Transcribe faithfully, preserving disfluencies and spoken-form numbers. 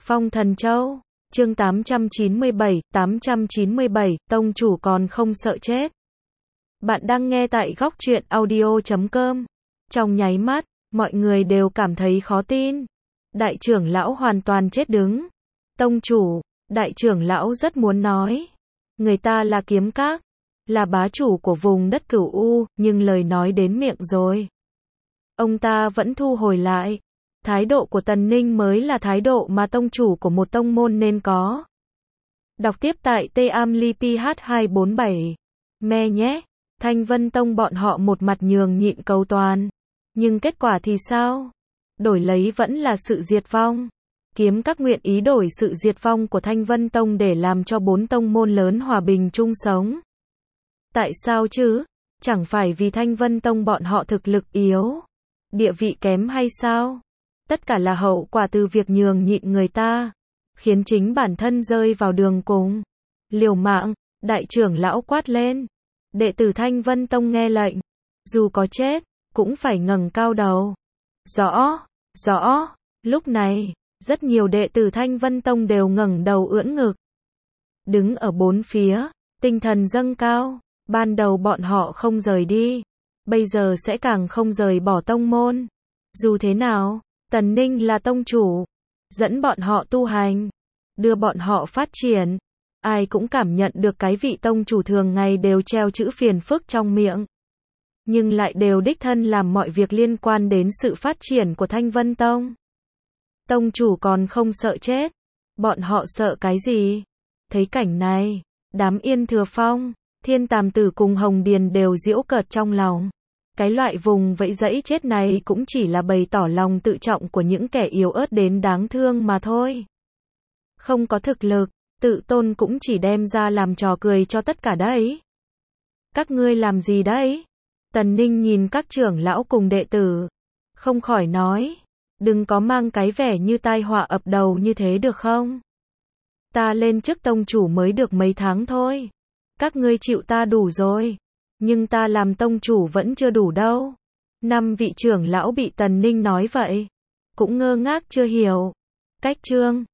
Phong Thần Châu, chương tám trăm chín mươi bảy, tám trăm chín mươi bảy, tông chủ còn không sợ chết. Bạn đang nghe tại góc truyện audio chấm com. Trong nháy mắt, mọi người đều cảm thấy khó tin. Đại trưởng lão hoàn toàn chết đứng. Tông chủ, đại trưởng lão rất muốn nói. Người ta là kiếm các, là bá chủ của vùng đất Cửu U, nhưng lời nói đến miệng rồi. Ông ta vẫn thu hồi lại. Thái độ của Tần Ninh mới là thái độ mà tông chủ của một tông môn nên có. Đọc tiếp tại T A M L I P H hai bốn bảy. Me nhé, Thanh Vân Tông bọn họ một mặt nhường nhịn cầu toàn. Nhưng kết quả thì sao? Đổi lấy vẫn là sự diệt vong. Kiếm các nguyện ý đổi sự diệt vong của Thanh Vân Tông để làm cho bốn tông môn lớn hòa bình chung sống. Tại sao chứ? Chẳng phải vì Thanh Vân Tông bọn họ thực lực yếu, địa vị kém hay sao? Tất cả là hậu quả từ việc nhường nhịn người ta, khiến chính bản thân rơi vào đường cùng. Liều mạng, đại trưởng lão quát lên. Đệ tử Thanh Vân Tông nghe lệnh, dù có chết, cũng phải ngẩng cao đầu. Rõ, rõ, lúc này, rất nhiều đệ tử Thanh Vân Tông đều ngẩng đầu ưỡn ngực. Đứng ở bốn phía, tinh thần dâng cao, ban đầu bọn họ không rời đi, bây giờ sẽ càng không rời bỏ tông môn. Dù thế nào, Tần Ninh là tông chủ, dẫn bọn họ tu hành, đưa bọn họ phát triển. Ai cũng cảm nhận được cái vị tông chủ thường ngày đều treo chữ phiền phức trong miệng, nhưng lại đều đích thân làm mọi việc liên quan đến sự phát triển của Thanh Vân Tông. Tông chủ còn không sợ chết, bọn họ sợ cái gì? Thấy cảnh này, đám Yên Thừa Phong, Thiên Tàm Tử cùng Hồng Điền đều giễu cợt trong lòng. Cái loại vùng vẫy dẫy chết này cũng chỉ là bày tỏ lòng tự trọng của những kẻ yếu ớt đến đáng thương mà thôi. Không có thực lực, tự tôn cũng chỉ đem ra làm trò cười cho tất cả đấy. Các ngươi làm gì đấy? Tần Ninh nhìn các trưởng lão cùng đệ tử, không khỏi nói, đừng có mang cái vẻ như tai họa ập đầu như thế được không? Ta lên chức tông chủ mới được mấy tháng thôi. Các ngươi chịu ta đủ rồi. Nhưng ta làm tông chủ vẫn chưa đủ đâu. Năm vị trưởng lão bị Tần Ninh nói vậy, cũng ngơ ngác chưa hiểu. Cách chương